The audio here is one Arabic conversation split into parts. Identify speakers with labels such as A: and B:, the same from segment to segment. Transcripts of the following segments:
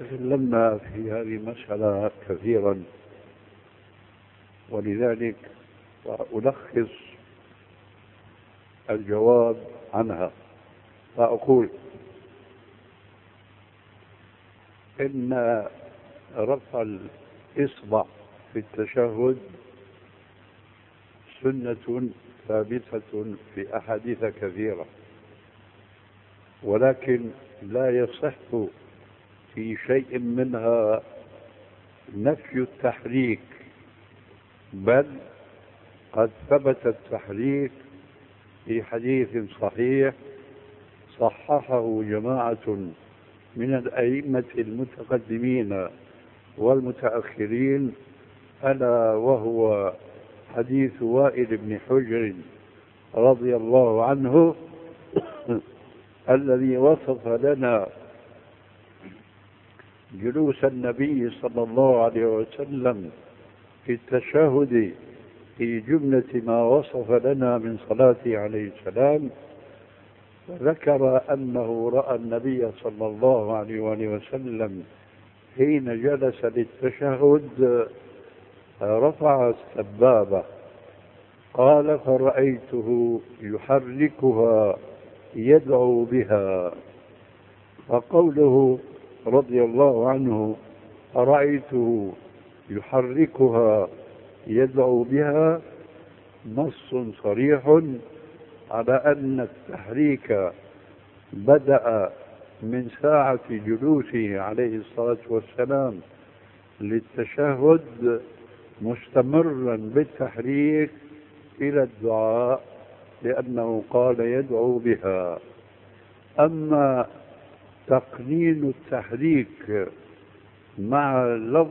A: تكلمنا في هذه المسألة كثيرا، ولذلك ألخص الجواب عنها فأقول إن رفع الإصبع في التشهد سنة ثابتة في أحاديث كثيرة، ولكن لا يصح في شيء منها نفي التحريك، بل قد ثبت التحريك في حديث صحيح صححه جماعة من الأئمة المتقدمين والمتأخرين، ألا وهو حديث وائل بن حجر رضي الله عنه الذي وصف لنا جلوس النبي صلى الله عليه وسلم في التشهد في جملة ما وصف لنا من صلاته عليه السلام، فذكر أنه رأى النبي صلى الله عليه وسلم حين جلس للتشهد رفع السبابة، قال فرأيته يحركها يدعو بها. فقوله رضي الله عنه فرأيته يحركها يدعو بها نص صريح على أن التحريك بدأ من ساعة جلوسه عليه الصلاة والسلام للتشهد مستمرا بالتحريك إلى الدعاء، لأنه قال يدعو بها. أما تقنين التحريك مع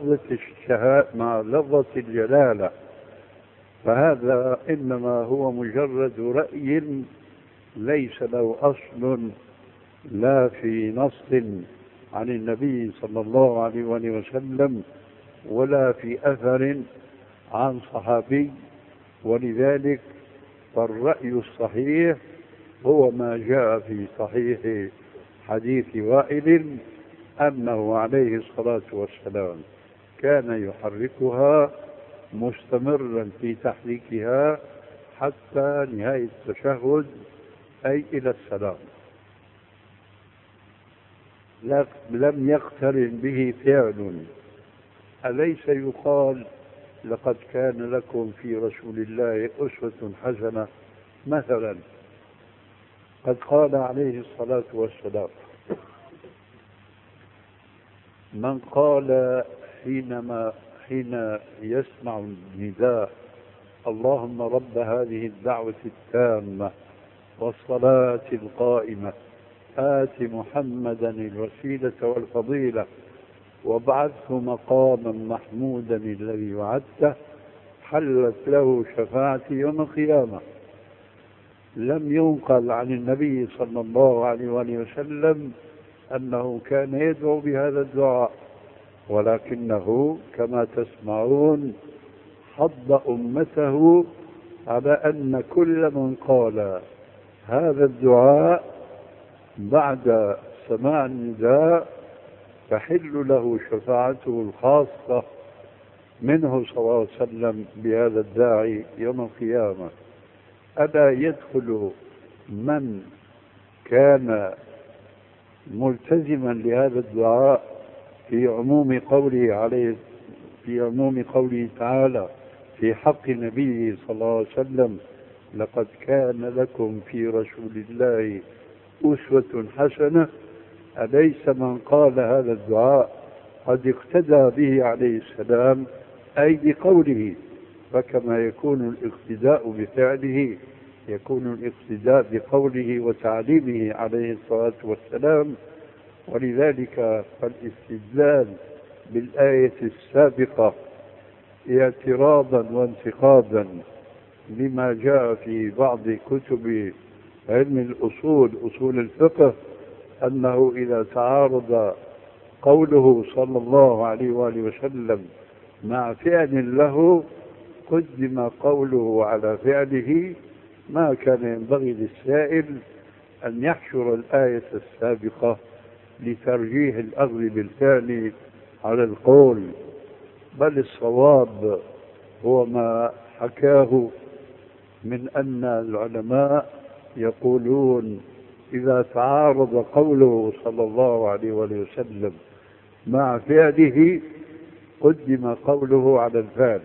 A: لفظة الجلالة فهذا إنما هو مجرد رأي ليس له أصل لا في نص عن النبي صلى الله عليه وسلم ولا في أثر عن صحابي، ولذلك فالرأي الصحيح هو ما جاء في صحيح حديث وائل أنه عليه الصلاة والسلام كان يحركها مستمرا في تحريكها حتى نهاية التشهد أي إلى السلام، لم يقترن به فعل. أليس يقال لقد كان لكم في رسول الله أسوة حسنة؟ مثلا قد قال عليه الصلاة والسلام من قال حين يسمع النداء اللهم رب هذه الدعوة التامة والصلاة القائمة آت محمدا الوسيلة والفضيلة وابعثه مقاما محمودا الذي وعدته حلت له شفاعتي يوم القيامة. لم ينقل عن النبي صلى الله عليه وسلم أنه كان يدعو بهذا الدعاء، ولكنه كما تسمعون حض أمته على أن كل من قال هذا الدعاء بعد سماع النداء تحل له شفاعته الخاصة منه صلى الله عليه وسلم بهذا الداعي يوم القيامة. ألا يدخل من كان ملتزما لهذا الدعاء في عموم قوله تعالى في حق نبيه صلى الله عليه وسلم لقد كان لكم في رسول الله أسوة حسنة؟ أليس من قال هذا الدعاء قد اقتدى به عليه السلام أي بقوله؟ فكما يكون الاقتداء بفعله يكون الاقتداء بقوله وتعليمه عليه الصلاة والسلام. ولذلك فالاستدلال بالآية السابقة اعتراضا وانتقادا لما جاء في بعض كتب علم الأصول أصول الفقه أنه إذا تعارض قوله صلى الله عليه وآله وسلم مع فعل له قدم قوله على فعله، ما كان ينبغي للسائل أن يحشر الآية السابقة لترجيح الأخذ بالفعل على القول، بل الصواب هو ما حكاه من أن العلماء يقولون إذا تعارض قوله صلى الله عليه وسلم مع فعله قدم قوله على الفعل.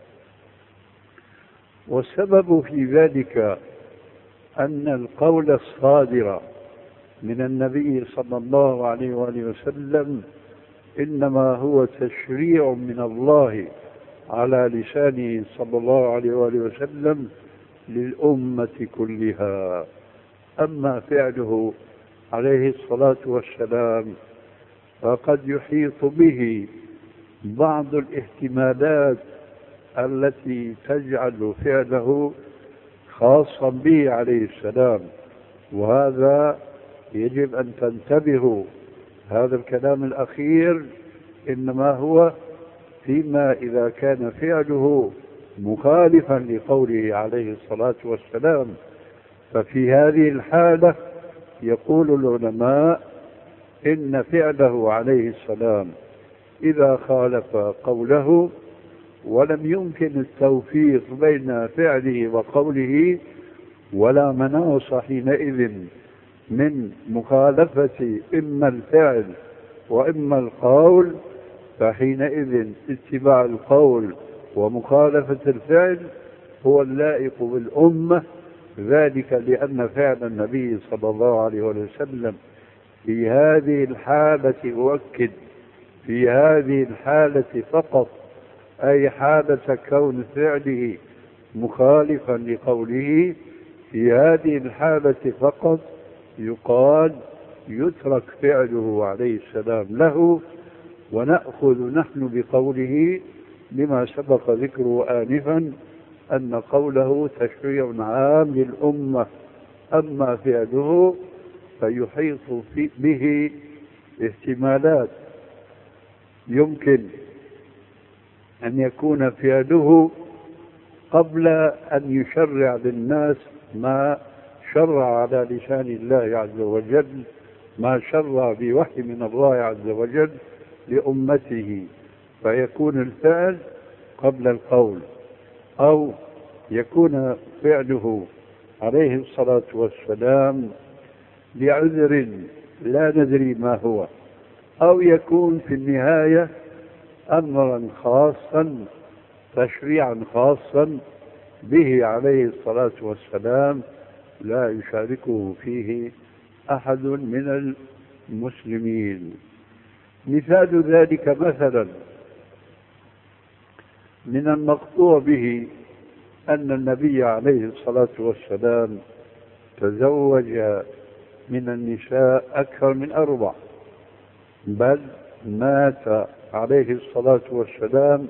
A: والسبب في ذلك أن القول الصادر من النبي صلى الله عليه وسلم إنما هو تشريع من الله على لسانه صلى الله عليه وسلم للأمة كلها. أما فعله عليه الصلاة والسلام فقد يحيط به بعض الاحتمالات التي تجعل فعله خاصا به عليه السلام، وهذا يجب أن تنتبهوا. هذا الكلام الأخير إنما هو فيما إذا كان فعله مخالفا لقوله عليه الصلاة والسلام، ففي هذه الحالة يقول العلماء إن فعله عليه السلام إذا خالف قوله ولم يمكن التوفيق بين فعله وقوله ولا مناص حينئذ من مخالفة إما الفعل وإما القول، فحينئذ اتباع القول ومخالفة الفعل هو اللائق بالأمة، ذلك لأن فعل النبي صلى الله عليه وسلم في هذه الحالة أؤكد في هذه الحالة فقط، أي حالة كون فعله مخالفا لقوله، في هذه الحالة فقط يقال يترك فعله عليه السلام له ونأخذ نحن بقوله لما سبق ذكره آنفا أن قوله تشريع عام للأمة. أما فعله فيحيط به احتمالات، يمكن أن يكون فعله قبل أن يشرع للناس ما شرع على لسان الله عز وجل، ما شرع بوحي من الله عز وجل لأمته، فيكون الفعل قبل القول، أو يكون فعله عليه الصلاة والسلام لعذر لا ندري ما هو، أو يكون في النهاية أمرا خاصا تشريعا خاصا به عليه الصلاة والسلام لا يشاركه فيه أحد من المسلمين. مثال ذلك مثلا من المقطوع به أن النبي عليه الصلاة والسلام تزوج من النساء أكثر من 4، بل مات عليه الصلاة والسلام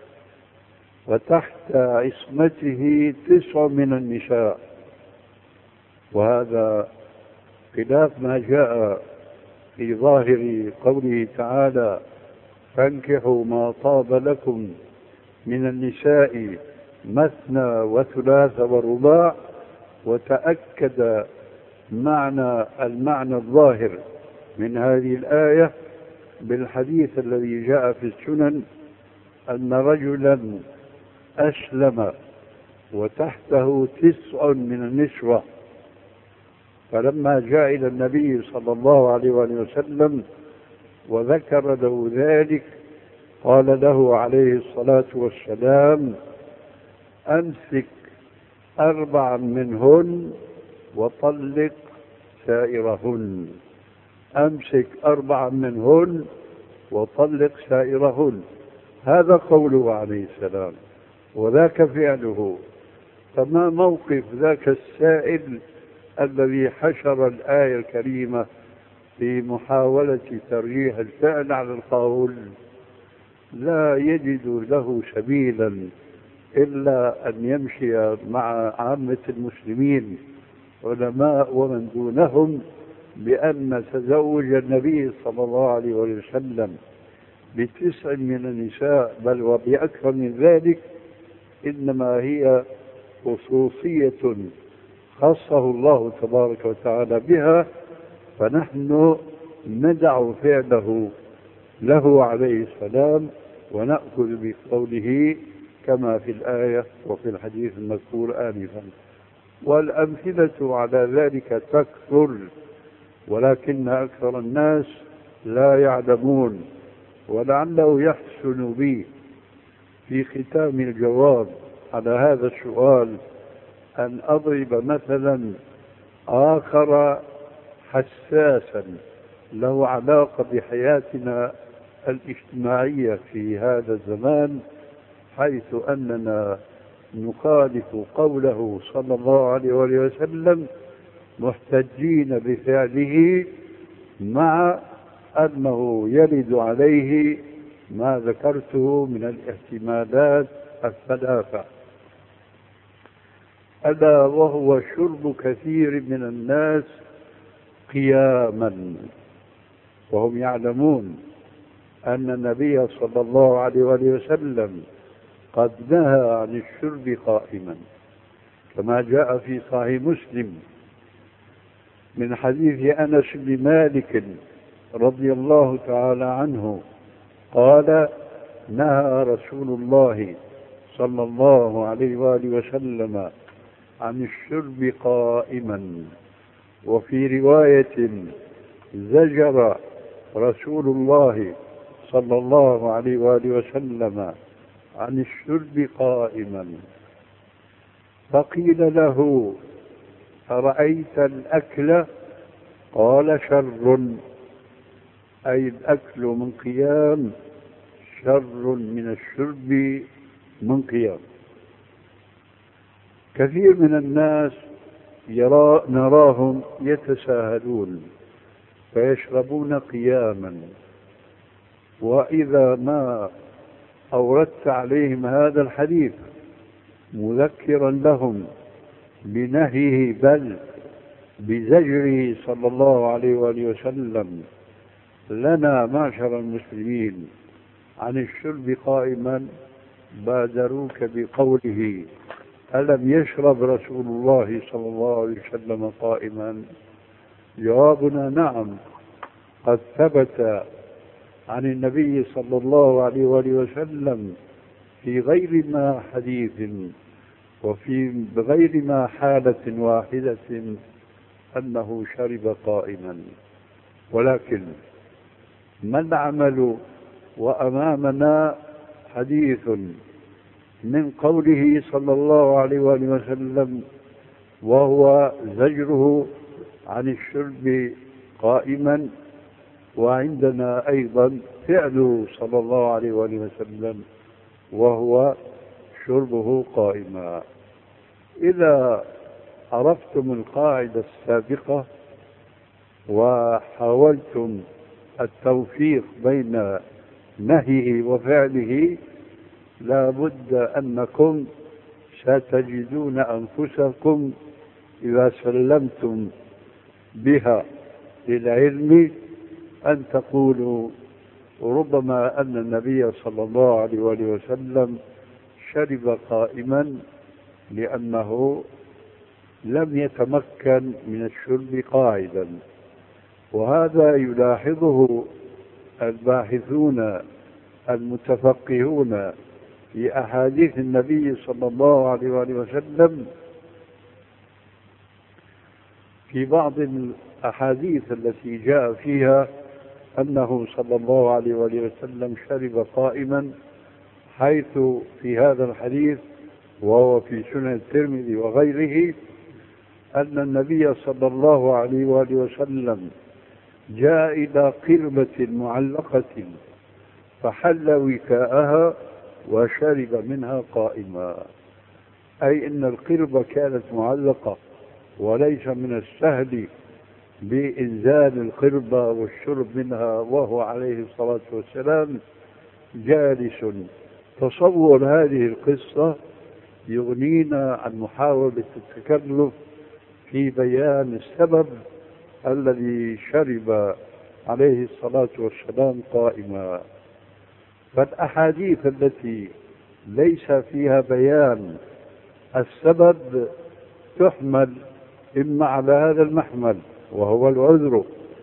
A: وتحت عصمته 9 من النساء، وهذا خلاف ما جاء في ظاهر قوله تعالى فانكحوا ما طاب لكم من النساء مثنى وثلاث ورباع، وتأكد المعنى الظاهر من هذه الآية بالحديث الذي جاء في السنن أن رجلا أسلم وتحته 9 من النسوة، فلما جاء إلى النبي صلى الله عليه وسلم وذكر له ذلك قال له عليه الصلاة والسلام أمسك 4 منهن وطلق سائرهن، أمسك 4 منهن وطلق سائرهن. هذا قوله عليه السلام وذاك فعله. فما موقف ذاك السائل الذي حشر الآية الكريمة في محاولة ترجيح الفعل على القول؟ لا يجد له سبيلا إلا أن يمشي مع عامة المسلمين علماء ومن دونهم بأن تزوج النبي صلى الله عليه وسلم ب9 من النساء بل وبأكثر من ذلك إنما هي خصوصية خصه الله تبارك وتعالى بها، فنحن ندع فعله له عليه السلام ونأخذ بقوله كما في الآية وفي الحديث المذكور آنفا. والأمثلة على ذلك تكثر، ولكن أكثر الناس لا يعلمون. ولعله يحسن بي في ختام الجواب على هذا السؤال أن أضرب مثلا آخر حساسا له علاقة بحياتنا الاجتماعية في هذا الزمان، حيث أننا نخالف قوله صلى الله عليه وسلم محتجين بفعله، مع أنه يرد عليه ما ذكرته من الاحتمالات الثلاثة، ألا وهو شرب كثير من الناس قياما، وهم يعلمون أن النبي صلى الله عليه وسلم قد نهى عن الشرب قائما، كما جاء في صحيح مسلم من حديث أنس بن مالك رضي الله تعالى عنه قال: نهى رسول الله صلى الله عليه وآله وسلم عن الشرب قائما. وفي رواية: زجر رسول الله صلى الله عليه وآله وسلم عن الشرب قائما. فقيل له: أرأيت الأكل؟ قال: شر، أي الأكل من قيام شر من الشرب من قيام. كثير من الناس نراهم يتساهلون فيشربون قياما، وإذا ما أوردت عليهم هذا الحديث مذكرا لهم بنهيه بل بزجره صلى الله عليه وآله وسلم لنا معشر المسلمين عن الشرب قائما، بادروك بقوله: ألم يشرب رسول الله صلى الله عليه وسلم قائما؟ جوابنا: نعم، قد ثبت عن النبي صلى الله عليه وآله وسلم في غير ما حديث وفي غير ما حالة واحدة أنه شرب قائما. ولكن ما العمل وأمامنا حديث من قوله صلى الله عليه وآله وسلم وهو زجره عن الشرب قائما، وعندنا أيضا فعله صلى الله عليه وآله وسلم وهو شربه قائما. إذا عرفتم القاعدة السابقة وحاولتم التوفيق بين نهيه وفعله، لا بد أنكم ستجدون أنفسكم إذا سلمتم بها للعلم أن تقولوا: ربما أن النبي صلى الله عليه وسلم شرب قائما لأنه لم يتمكن من الشرب قاعدا. وهذا يلاحظه الباحثون المتفقهون في أحاديث النبي صلى الله عليه وسلم. في بعض الأحاديث التي جاء فيها أنه صلى الله عليه وسلم شرب قائما، حيث في هذا الحديث وهو في سنن الترمذي وغيره أن النبي صلى الله عليه وسلم جاء إلى قربة معلقة فحل وكاءها وشرب منها قائما، أي أن القربة كانت معلقة، وليس من السهل بإنزال القربة والشرب منها وهو عليه الصلاة والسلام جالس. تصور هذه القصة يغنينا عن محاولة التكلف في بيان السبب الذي شرب عليه الصلاة والسلام قائما. فالأحاديث التي ليس فيها بيان السبب تحمل إما على هذا المحمل وهو العذر،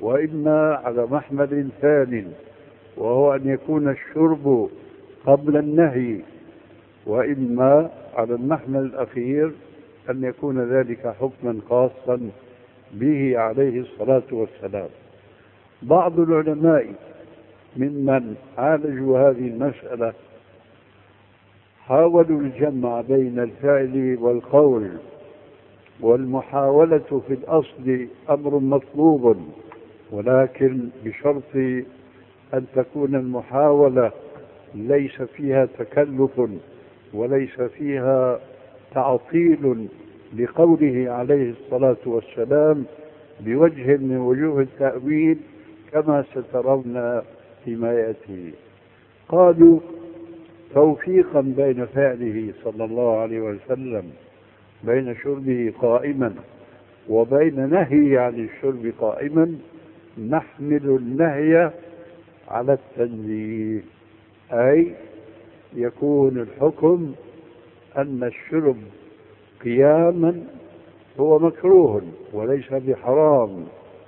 A: وإما على محمل ثانٍ، وهو أن يكون الشرب قبل النهي، وإما على المحمل الأخير أن يكون ذلك حكما خاصا به عليه الصلاة والسلام. بعض العلماء ممن عالجوا هذه المسألة حاولوا الجمع بين الفعل والقول، والمحاولة في الأصل أمر مطلوب، ولكن بشرط أن تكون المحاولة ليس فيها تكلف وليس فيها تعطيل لقوله عليه الصلاة والسلام بوجه من وجوه التأويل كما سترون فيما يأتي. قالوا توفيقا بين فعله صلى الله عليه وسلم بين شربه قائما وبين نهيه عن الشرب قائما نحمل النهي على التنزيه، أي يكون الحكم أن الشرب قياما هو مكروه وليس بحرام،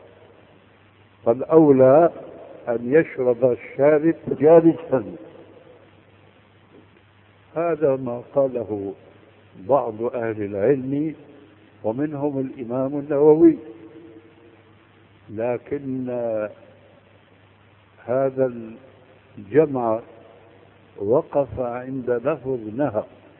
A: فالأولى أن يشرب الشارب جالسا. هذا ما قاله بعض أهل العلم ومنهم الإمام النووي، لكن هذا الجمع وقف عند لفظ نهى،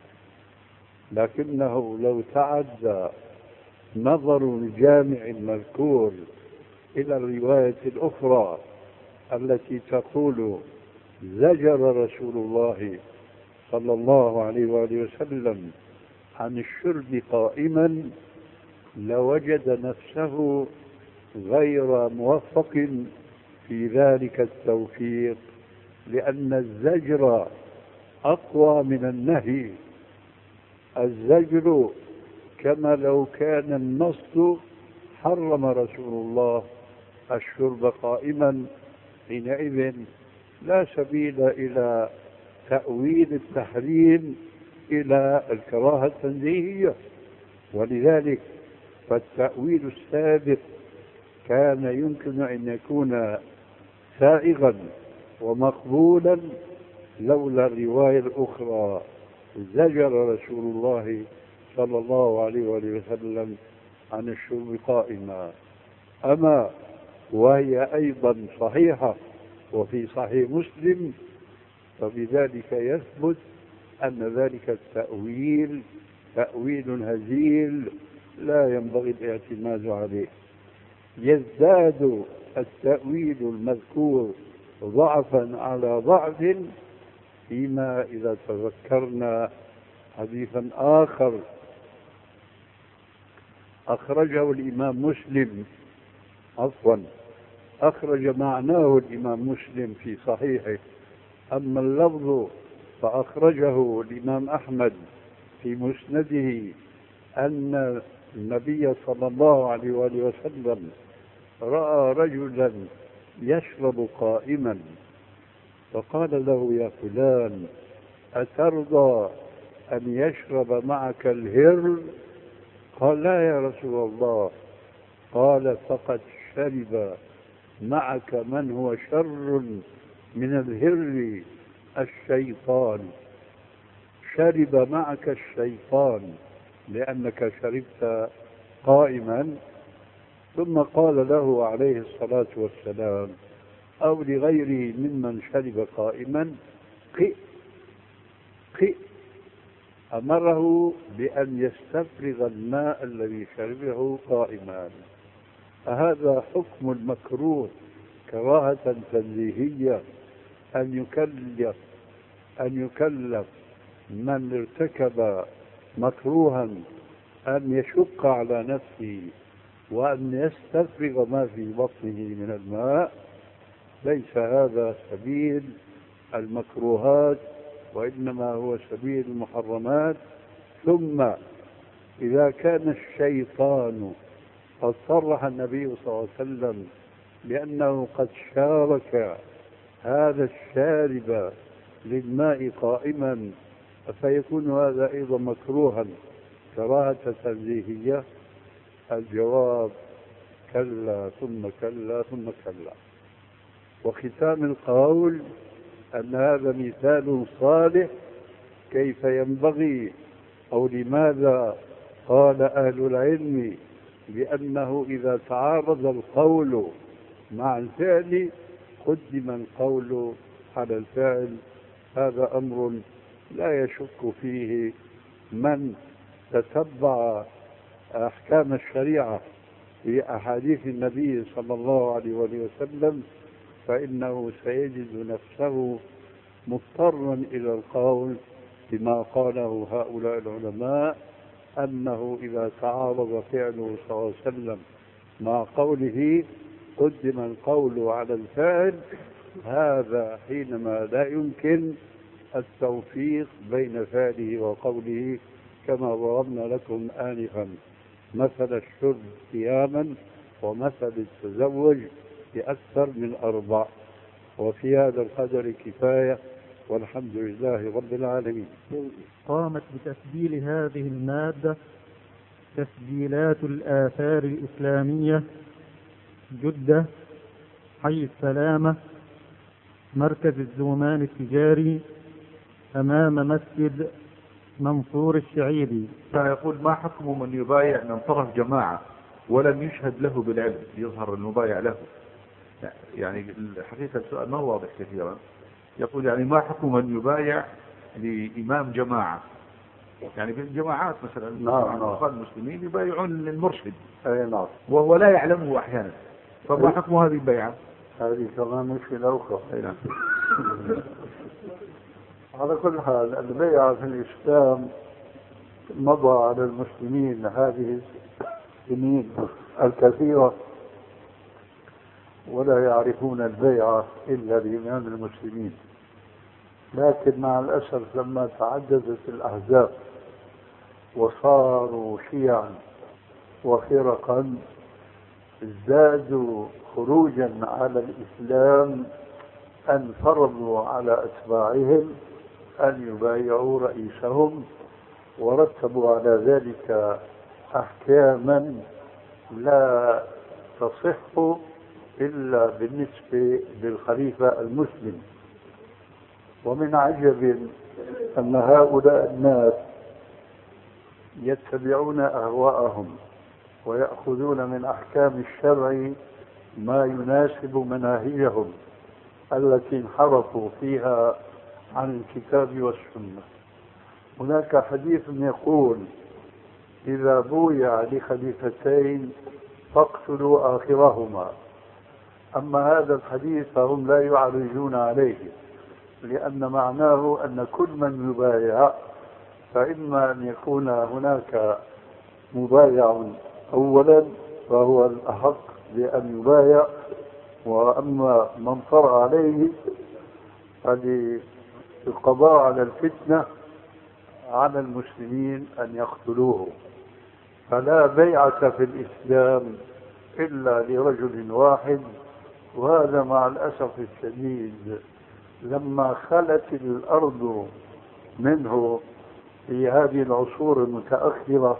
A: لكنه لو تعدى نظر الجامع المذكور إلى الرواية الأخرى التي تقول زجر رسول الله صلى الله عليه وآله وسلم عن الشرب قائما لوجد نفسه غير موفق في ذلك التوفيق، لأن الزجر أقوى من النهي. الزجر كما لو كان النص حرم رسول الله الشرب قائما، حينئذ لا سبيل إلى تأويل التحريم إلى الكراهة التنزيهية، ولذلك فالتأويل السابق كان يمكن أن يكون سائغا ومقبولا لولا الرواية الأخرى زجر رسول الله صلى الله عليه وسلم عن الشرب قائما. أما وهي أيضا صحيحة وفي صحيح مسلم، فبذلك يثبت أن ذلك التأويل تأويل هزيل لا ينبغي الاعتماد عليه. يزداد التأويل المذكور ضعفا على ضعف فيما إذا تذكرنا حديثا آخر أخرجه الإمام مسلم، أخرج معناه الإمام مسلم في صحيحه، أما اللفظ فأخرجه الإمام أحمد في مسنده أن النبي صلى الله عليه وآله وسلم رأى رجلا يشرب قائما فقال له يا فلان أترضى أن يشرب معك الهر؟ قال لا يا رسول الله. قال فقد شرب معك من هو شر من الهر، الشيطان. شرب معك الشيطان لأنك شربت قائما. ثم قال له عليه الصلاة والسلام أو لغيره ممن شرب قائما قئ، أمره بأن يستفرغ الماء الذي شربه قائما. فهذا حكم المكروه كراهة تنزيهية، أن يكلف من ارتكب مكروها أن يشق على نفسه وأن يستفرغ ما في بطنه من الماء. ليس هذا سبيل المكروهات، وإنما هو سبيل المحرمات. ثم إذا كان الشيطان قد صرح النبي صلى الله عليه وسلم بأنه قد شارك هذا الشارب للماء قائما، فيكون هذا أيضا مكروها كراهة تنزيهية. الجواب كلا ثم كلا ثم كلا. وختام القول أن هذا مثال صالح كيف ينبغي أو لماذا قال أهل العلم بأنه إذا تعارض القول مع الفعل قدم القول على الفعل. هذا أمر لا يشك فيه من تتبع أحكام الشريعة في أحاديث النبي صلى الله عليه وسلم، فإنه سيجد نفسه مضطرا إلى القول بما قاله هؤلاء العلماء، أنه إذا تعارض فعله صلى الله عليه وسلم مع قوله قدم القول على الفعل. هذا حينما لا يمكن التوفيق بين فعله وقوله، كما ضربنا لكم آنفا مثل الشرب قياما ومثل التزوج بأكثر من 4. وفي هذا القدر كفاية، والحمد لله رب العالمين.
B: قامت بتسجيل هذه المادة تسجيلات الآثار الإسلامية، جدة، حي السلامة، مركز الزومان التجاري، أمام مسجد منصور الشعيري.
C: فيقول: ما حكم من يبايع من طرف جماعة ولم يشهد له بالعلم، يظهر المبايع له؟ يعني الحقيقة السؤال ما واضح كثيرا. يقول يعني ما حكم من يبايع لإمام جماعة، يعني في الجماعات مثلا المسلمين يبايعون للمرشد وهو لا يعلمه أحيانا، فما حكم هذه البيعة؟
A: هذه كمان مشكلة أخرى. على كل حال البيعة في الإسلام مضى على المسلمين هذه السنين الكثيرة ولا يعرفون البيعة إلا لإمام المسلمين، لكن مع الأسف لما تعددت الأحزاب وصاروا شيعا وفرقا ازدادوا خروجا على الإسلام أن فرضوا على أتباعهم أن يبايعوا رئيسهم، ورتبوا على ذلك أحكاما لا تصح إلا بالنسبة للخليفة المسلم. ومن عجب أن هؤلاء الناس يتبعون أهواءهم ويأخذون من أحكام الشرع ما يناسب مناهجهم التي انحرفوا فيها عن الكتاب والسنة. هناك حديث يقول: إذا بويع لخليفتين فاقتلوا آخرهما. أما هذا الحديث فهم لا يعرجون عليه، لأن معناه أن كل من يبايع فإما أن يكون هناك مبايع أولا فهو الأحق بأن يبايع، وأما من طرأ عليه فللقضاء على الفتنة على المسلمين أن يقتلوه. فلا بيعة في الإسلام إلا لرجل واحد، وهذا مع الأسف الشديد لما خلت الأرض منه في هذه العصور المتأخرة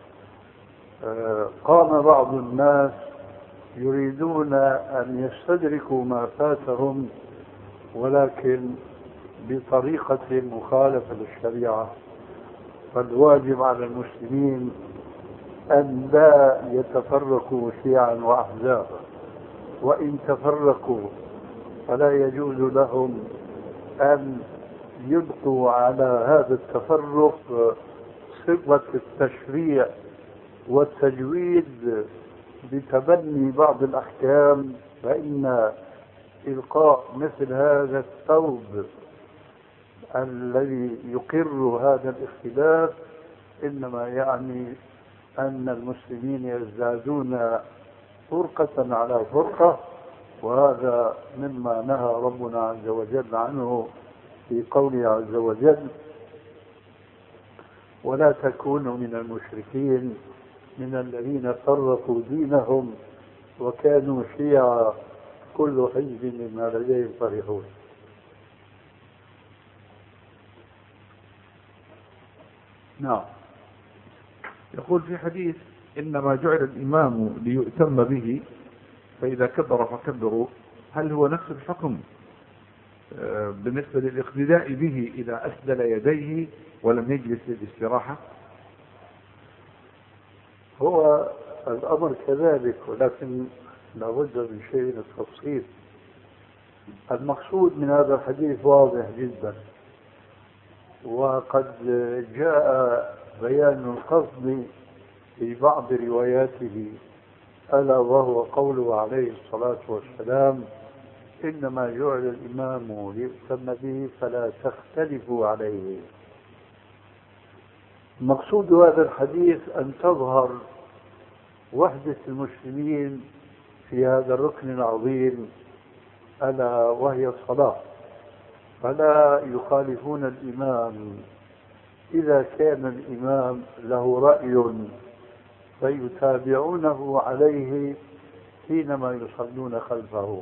A: قام بعض الناس يريدون أن يستدركوا ما فاتهم، ولكن بطريقة مخالفة للشريعة. فالواجب على المسلمين أن لا يتفرقوا شيعا وأحزابا، وإن تفرقوا فلا يجوز لهم أن يلقوا على هذا التفرق صفة التشريع والتجويد بتبني بعض الأحكام، فإن إلقاء مثل هذا الثوب الذي يقر هذا الاختلاف إنما يعني أن المسلمين يزدادون فرقة على فرقة، وهذا مما نهى ربنا عز وجل عنه في قوله عز وجل: ولا تكونوا من المشركين من الذين فرقوا دينهم وكانوا شيعا كل حزب بما لديهم فرحون.
C: نعم. يقول في حديث إنما جعل الإمام ليؤتم به، فإذا كبر فكبروا. هل هو نفس الحكم بالنسبة للاقتداء به إذا أسدل يديه ولم يجلس للاستراحة؟
A: هو الأمر كذلك، ولكن لابد من شيء من التفصيل. المقصود من هذا الحديث واضح جدا، وقد جاء بيان القصد في بعض رواياته، ألا وهو قوله عليه الصلاة والسلام: إنما جعل الإمام ليؤتم به فلا تختلفوا عليه. مقصود هذا الحديث أن تظهر وحدة المسلمين في هذا الركن العظيم، ألا وهي الصلاة، فلا يخالفون الإمام. إذا كان الإمام له رأي فيتابعونه عليه حينما يصلون خلفه،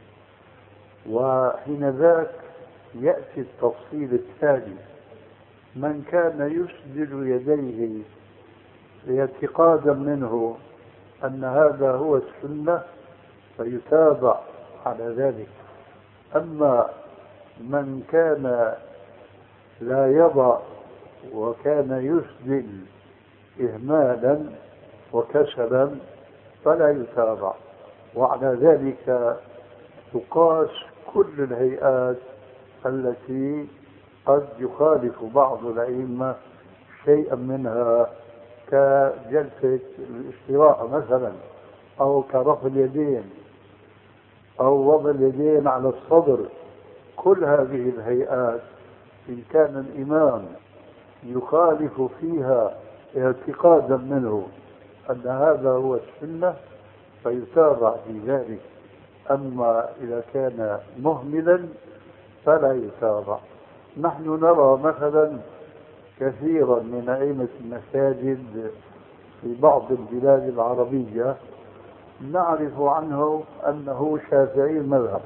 A: وحين ذاك يأتي التفصيل التالي: من كان يسدل يديه اعتقادا منه أن هذا هو السنة فيتابع على ذلك. أما من كان لا يضع وكان يسدل إهمالا وكسلا فلا يتابع. وعلى ذلك تقاس كل الهيئات التي قد يخالف بعض الأئمة شيئا منها، كجلسة الاستراحة مثلا، أو كرفع اليدين، أو وضع اليدين على الصدر. كل هذه الهيئات إن كان الإمام يخالف فيها اعتقادا منه أن هذا هو السنة فيتابع في ذلك. أما إذا كان مهملا فلا يتابع. نحن نرى مثلا كثيرا من أئمة المساجد في بعض البلاد العربية نعرف عنه أنه شافعي المذهب،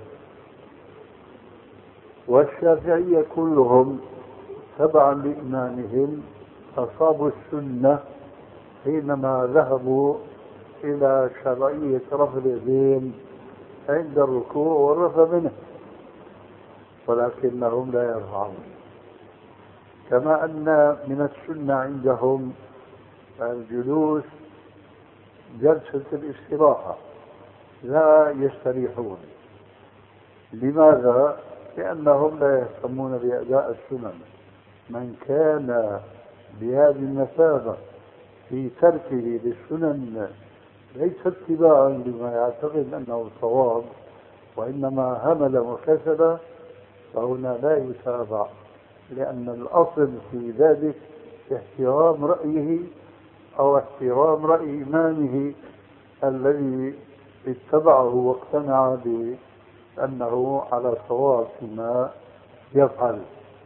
A: والشافعية كلهم تبعا لإمامهم أصابوا السنة حينما ذهبوا إلى شرعية رفع اليدين عند الركوع والرفع منه، ولكنهم لا يرفعون. كما أن من السنة عندهم الجلوس جلسة الاستراحة، لا يستريحون. لماذا؟ لأنهم لا يهتمون بأداء السنن. من كان بهذه المثابة في تركه للسنن ليس اتباعا لما يعتقد أنه صواب، وإنما همل وكسل، فهنا لا يتابع، لأن الأصل في ذلك احترام رأيه أو احترام رأي إمامه الذي اتبعه واقتنع بأنه على صواب فيما يفعل.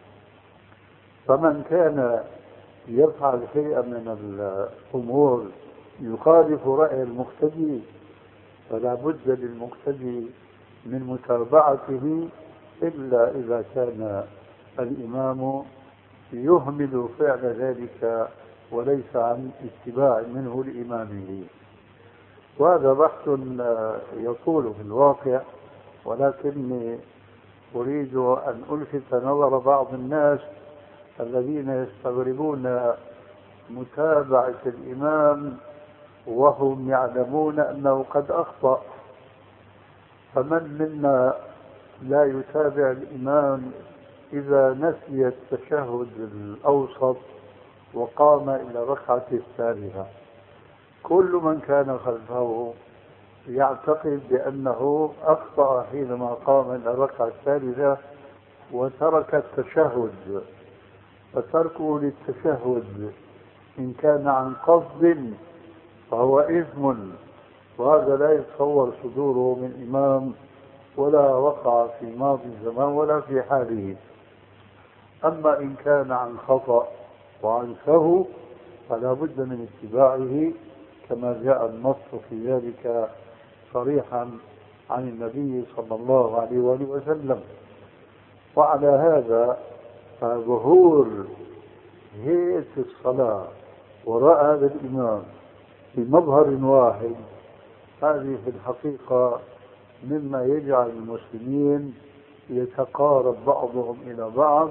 A: فمن كان يفعل شيئا من الأمور يخالف رأي المقتدي فلا بد للمقتدي من متابعته، إلا إذا كان الإمام يهمل فعل ذلك وليس عن اتباع منه لإمامه. وهذا بحث يطول في الواقع، ولكني أريد أن ألفت نظر بعض الناس الذين يستغربون متابعة الإمام وهم يعلمون أنه قد أخطأ. فمن منا لا يتابع الإمام إذا نسي التشهد الأوسط وقام إلى الركعة الثالثة؟ كل من كان خلفه يعتقد بأنه أخطأ حينما قام إلى الركعة الثالثة وترك التشهد، فتركه للتشهد إن كان عن قصد فهو إثم، وهذا لا يتصور صدوره من إمام ولا وقع في ماضي الزمان ولا في حاله. أما إن كان عن خطأ وعن سهو فلا بد من اتباعه، كما جاء النص في ذلك صريحا عن النبي صلى الله عليه وآله وسلم. وعلى هذا فظهور هيئة الصلاة وراء هذا الإمام بمظهر واحد، هذه في الحقيقة مما يجعل المسلمين يتقارب بعضهم إلى بعض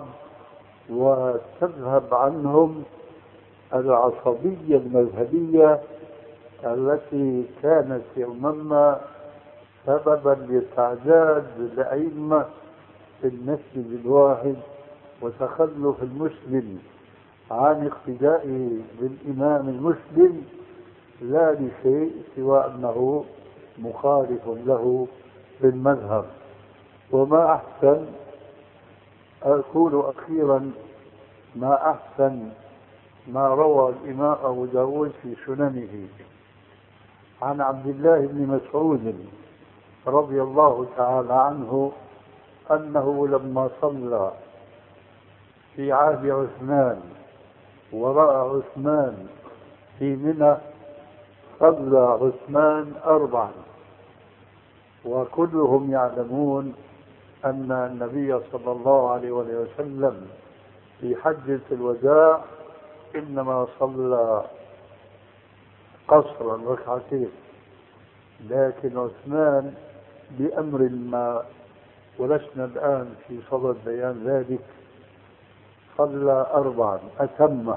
A: وتذهب عنهم العصبية المذهبية التي كانت يوما سببا لتعداد الأئمة في المسجد الواحد وتخلف المسلم عن اقتدائه بالإمام المسلم، لا لشيء سوى أنه مخالف له في المذهب. وما أحسن، أقول أخيرا، ما أحسن ما روى الإمام أبو داود في سننه عن عبد الله بن مسعود رضي الله تعالى عنه أنه لما صلى في عهد عثمان ورأى عثمان في منى صلى عثمان 4، وكلهم يعلمون أن النبي صلى الله عليه وسلم في حجة الوداع إنما صلى قصرا ركعتين، لكن عثمان بأمر ما ولسنا الآن في صدد بيان ذلك صلى 4 أتمه،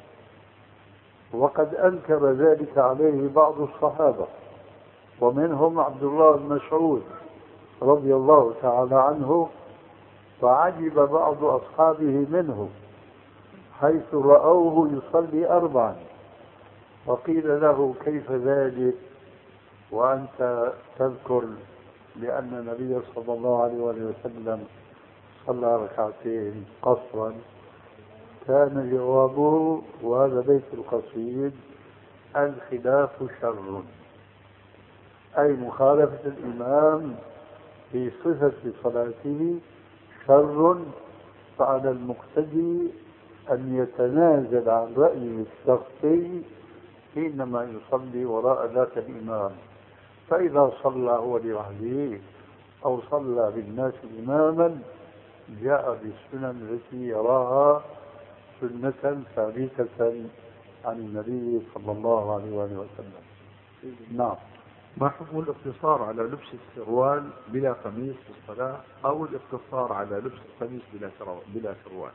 A: وقد أنكر ذلك عليه بعض الصحابة ومنهم عبد الله بن مسعود رضي الله تعالى عنه، فعجب بعض أصحابه منه حيث رأوه يصلي 4، وقيل له كيف ذلك وأنت تذكر لأن النبي صلى الله عليه وسلم صلى 2 ركعتين قصرا؟ كان جوابه، وهذا بيت القصيد: الخلاف شر، أي مخالفة الإمام في صفة صلاته شر، فعلى المقتدي أن يتنازل عن رأيه الشخصي حينما يصلي وراء ذاك الإمام، فإذا صلى هو لوحده أو صلى بالناس إماما جاء بالسنن التي يراها سنة ثابتة عن النبي صلى الله عليه وسلم. نعم.
C: ما حكم الاقتصار على لبس السروال بلا قميص في الصلاة، أو الاقتصار على لبس القميص بلا سروال؟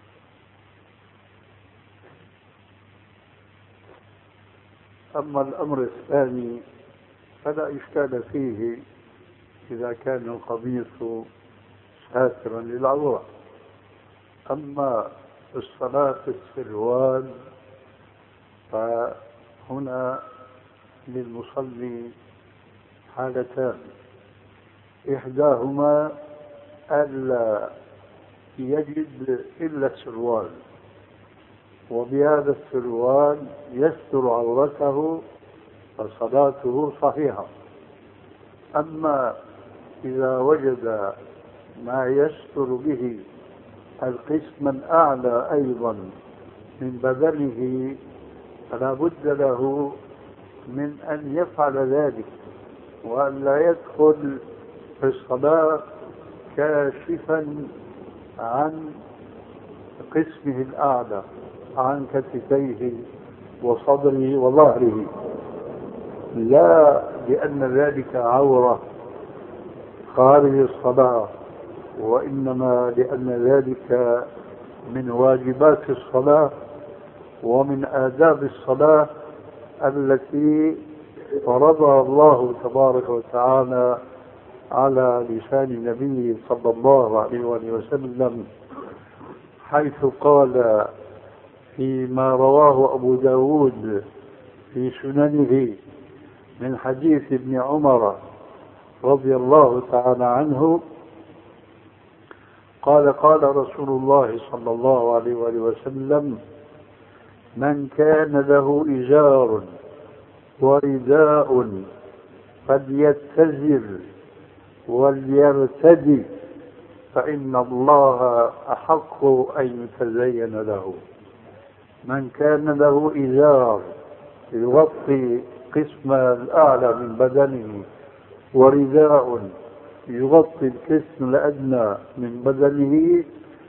A: أما الأمر الثاني فلا إشكال فيه إذا كان القميص ساترا للعورة. أما الصلاة في السروال فهنا للمصلي حالتان: إحداهما ألا يجد إلا السروال، وبهذا السروال يستر عورته فصلاته صحيحة. أما إذا وجد ما يستر به القسم الأعلى أيضا من بدنه فلا بد له من أن يفعل ذلك، وأن لا يدخل في الصلاة كاشفا عن قسمه الأعلى، عن كتفيه وصدره وظهره، لا لأن ذلك عورة خارج الصلاة، وإنما لأن ذلك من واجبات الصلاة ومن آداب الصلاة التي فرضها الله تبارك وتعالى على لسان النبي صلى الله عليه وسلم، حيث قال فيما رواه أبو داود في سننه من حديث ابن عمر رضي الله تعالى عنه قال: قال رسول الله صلى الله عليه وسلم: من كان له إزار ورداء فليتزر وليرتدي، فإن الله أحق أن يتزين له. من كان له إزار يغطي قسم الأعلى من بدنه، ورداء يغطي القسم الأدنى من بدنه،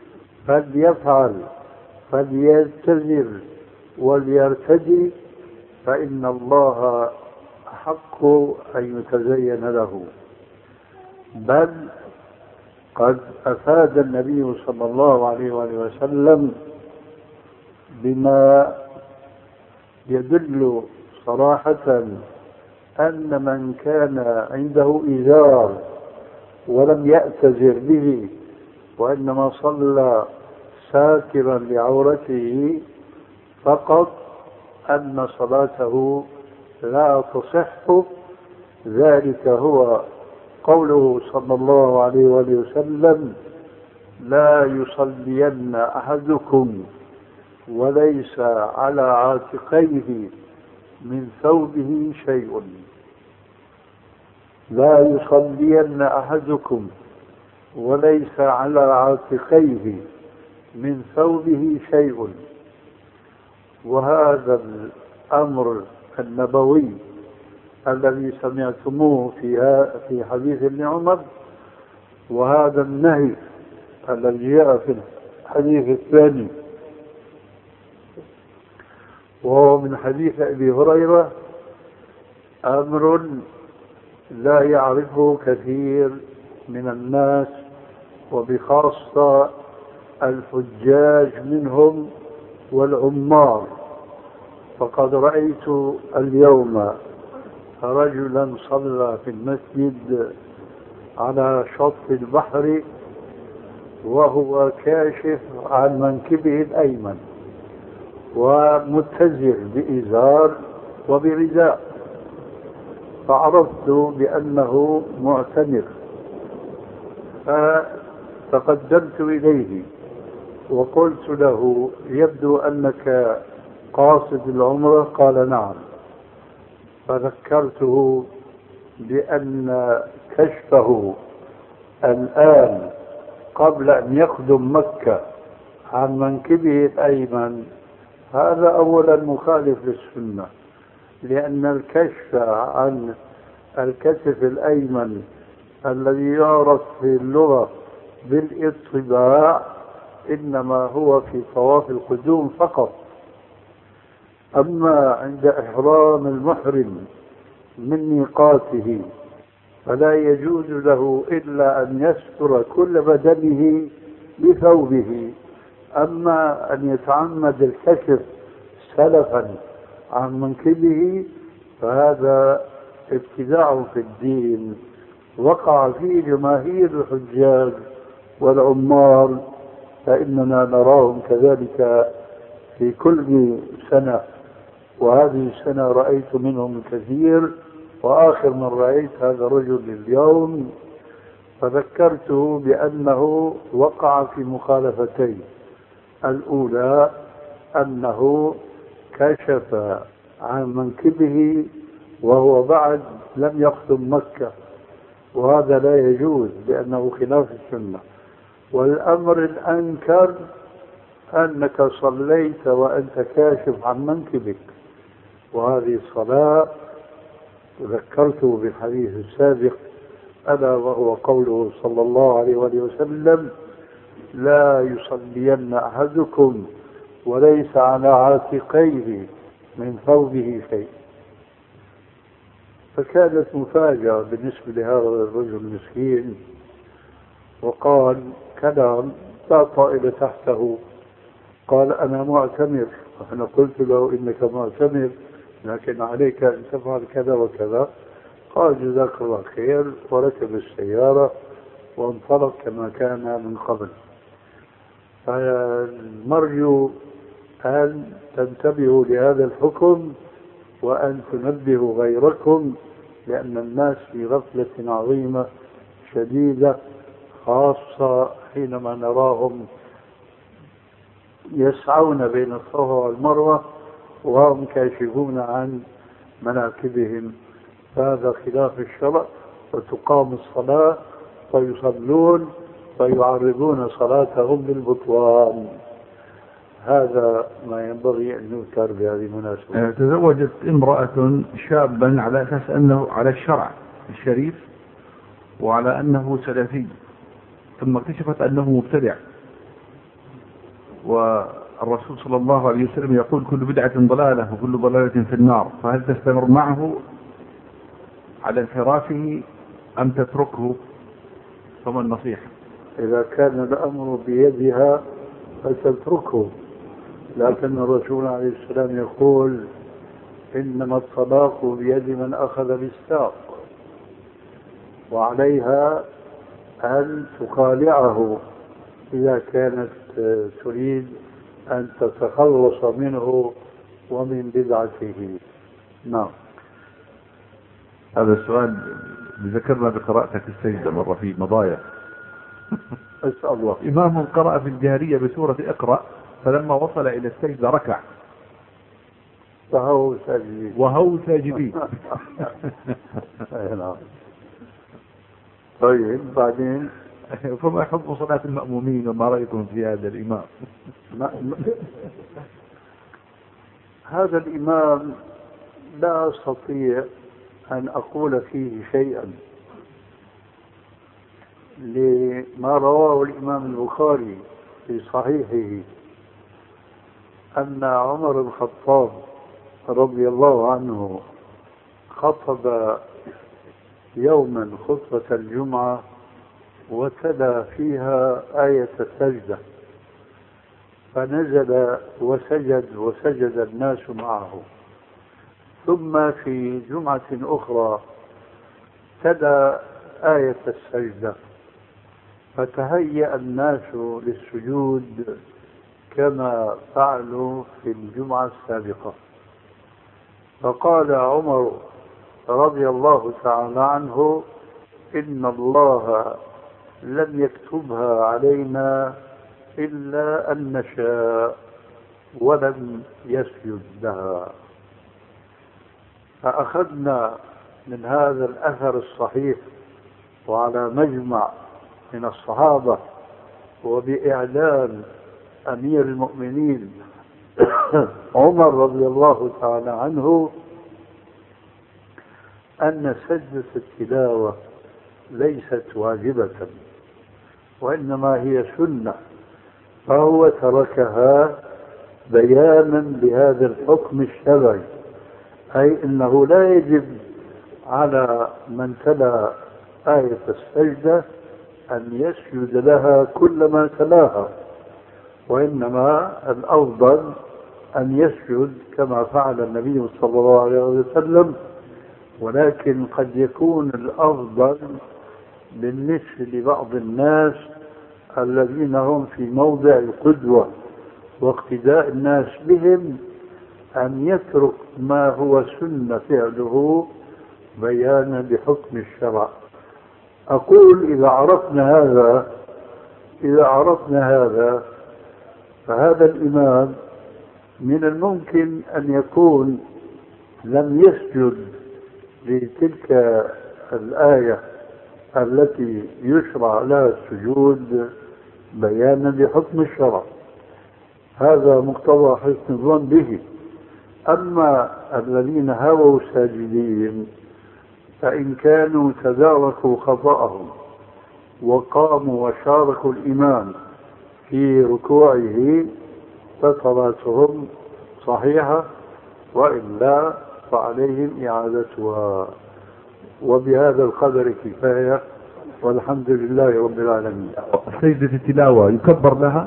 A: فليفعل، فليتزر وليرتدي، فإن الله أحق أن يتزين له. بل قد أفاد النبي صلى الله عليه وآله وسلم بما يدل صراحة أن من كان عنده إزار ولم يأتزر به وإنما صلى ساترا لعورته فقط أن صلاته لا تصح. ذلك هو قوله صلى الله عليه وآله وسلم: لا يصلين أحدكم وليس على عاتقيه من ثوبه شيء. لا يصلين أحدكم وليس على عاتقيه من ثوبه شيء. وهذا الأمر النبوي الذي سمعتموه في حديث ابن عمر، وهذا النهي الذي جاء في الحديث الثاني وهو من حديث أبي هريرة، أمر لا يعرفه كثير من الناس، وبخاصة الحجاج منهم والعمار. فقد رأيت اليوم رجلا صلى في المسجد على شط البحر وهو كاشف عن منكبه الأيمن ومتزر بإزار وبرداء، فعرفت بأنه معتمر، فتقدمت إليه وقلت له: يبدو أنك قاصد العمرة؟ قال: نعم. فذكرته بأن كشفه الآن قبل أن يقدم مكة عن منكبه الأيمن هذا أولا مخالف للسنة، لأن الكشف عن الكتف الأيمن الذي يعرف في اللغة بالاطباع إنما هو في طواف القدوم فقط. أما عند إحرام المحرم من ميقاته فلا يجوز له إلا أن يستر كل بدنه بثوبه. أما أن يتعمد الكشف سلفا عن منكبه فهذا ابتداع في الدين وقع فيه جماهير الحجاج والعمار، فإننا نراهم كذلك في كل سنة، وهذه السنة رأيت منهم كثير، وآخر من رأيت هذا الرجل اليوم. فذكرته بأنه وقع في مخالفتين: الأولى أنه كشف عن منكبه وهو بعد لم يقدم مكة، وهذا لا يجوز لأنه خلاف السنة. والأمر الأنكر أنك صليت وأنت كاشف عن منكبك، وهذه الصلاة ذكرته بالحديث السابق ألا وهو قوله صلى الله عليه وآله وسلم: لا يصلين أحدكم وليس على عاتقيه من ثوبه شيء. فكانت مفاجأة بالنسبة لهذا الرجل المسكين، وقال كلام لا طائل تحته. قال: أنا معتمر. أنا قلت له: إنك معتمر لكن عليك أن تفعل كذا وكذا. قال: جزاك الله خير، وركب السيارة وانطلق كما كان من قبل. فالمرجو أن تنتبهوا لهذا الحكم وأن تنبهوا غيركم، لأن الناس في غفلة عظيمة شديدة، خاصة حينما نراهم يسعون بين الصفا والمروة وهم كاشفون عن مناكبهم. فهذا خلاف الشرع، وتقام الصلاة فيصلون فيعرضون صلاتهم بالبطلان. هذا ما ينبغي أن يذكر بهذه المناسبة.
C: تزوجت امرأة شابا على أساس أنه على الشرع الشريف وعلى أنه سلفي، ثم اكتشفت أنه مبتدع، الرسول صلى الله عليه وسلم يقول كل بدعة ضلالة وكل ضلالة في النار، فهل تستمر معه على انحرافه أم تتركه؟ فما النصيحة؟
A: إذا كان الأمر بيدها فتتركه، لكن الرسول عليه السلام يقول إنما الطلاق بيد من أخذ بالساق، وعليها أن تخالعه إذا كانت تريد أن تتخلص منه ومن بدعته. نعم.
C: هذا السؤال ذكرنا بقراءتك السجدة مرة في مضايا.
A: أسأل الله.
C: إمام قرأ في الجهرية بسورة اقرأ، فلما وصل إلى السجدة ركع
A: وهو
C: ساجدين.
A: نعم. طيب بعدين
C: فما حكم صلاة المأمومين وما رأيكم في هذا الإمام؟
A: هذا الإمام لا أستطيع أن أقول فيه شيئا لما رواه الإمام البخاري في صحيحه أن عمر بن الخطاب رضي الله عنه خطب يوما خطبة الجمعة وتلا فيها آية السجدة، فنزل وسجد الناس معه. ثم في جمعة أخرى تلا آية السجدة، فتهيأ الناس للسجود كما فعلوا في الجمعة السابقة. فقال عمر رضي الله تعالى عنه إن الله لم يكتبها علينا إلا أن نشاء ولم يسجد لها. فأخذنا من هذا الأثر الصحيح وعلى مجمع من الصحابة وبإعلان أمير المؤمنين عمر رضي الله تعالى عنه أن سجدة التلاوة ليست واجبة وإنما هي سنة، فهو تركها بيانا بهذا الحكم الشرعي، أي أنه لا يجب على من تلا آية السجدة أن يسجد لها كلما تلاها، وإنما الأفضل أن يسجد كما فعل النبي صلى الله عليه وسلم. ولكن قد يكون الأفضل بالنسبة لبعض الناس الذين هم في موضع القدوة واقتداء الناس بهم أن يترك ما هو سنة فعله بيانا بحكم الشرع. أقول إذا عرفنا هذا فهذا الإمام من الممكن أن يكون لم يسجد لتلك الآية التي يشرع لها السجود بيانا بحكم الشرع، هذا مقتضى حسن الظن به. أما الذين هووا ساجدين فإن كانوا تداركوا خطأهم وقاموا وشاركوا الإمام في ركوعه فصلاتهم صحيحة، وإلا فعليهم إعادتها. وبهذا القدر كفاية، والحمد لله رب العالمين.
C: سجدة التلاوة يكبر لها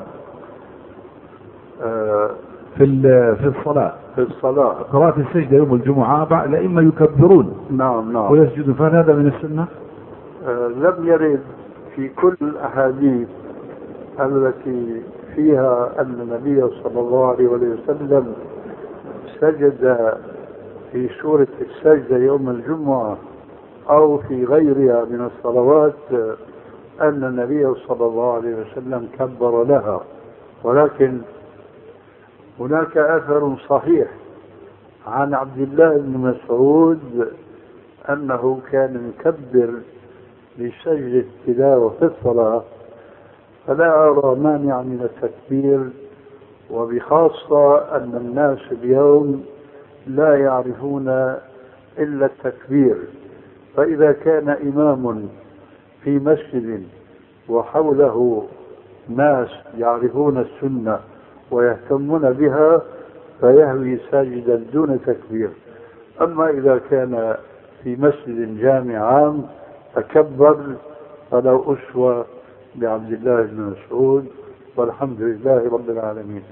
C: في الصلاة قراءة السجدة يوم الجمعة الأئمة يكبرون
A: نعم
C: ويسجدون، فهل هذا من السنة؟
A: لم يرد في كل الأحاديث التي فيها أن النبي صلى الله عليه وسلم سجد في سورة السجدة يوم الجمعة أو في غيرها من الصلوات أن النبي صلى الله عليه وسلم كبر لها، ولكن هناك أثر صحيح عن عبد الله بن مسعود أنه كان يكبر لسجدة التلاوة في الصلاة، فلا أرى مانع من التكبير، وبخاصة أن الناس اليوم لا يعرفون إلا التكبير. فإذا كان إمام في مسجد وحوله ناس يعرفون السنة ويهتمون بها فيهوي ساجدا دون تكبير. أما إذا كان في مسجد جامع عام تكبر فلو أسوة بعبد الله بن مسعود، والحمد لله رب العالمين.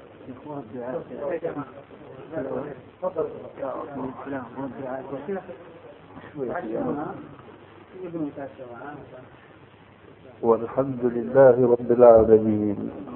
A: والحمد لله رب العالمين.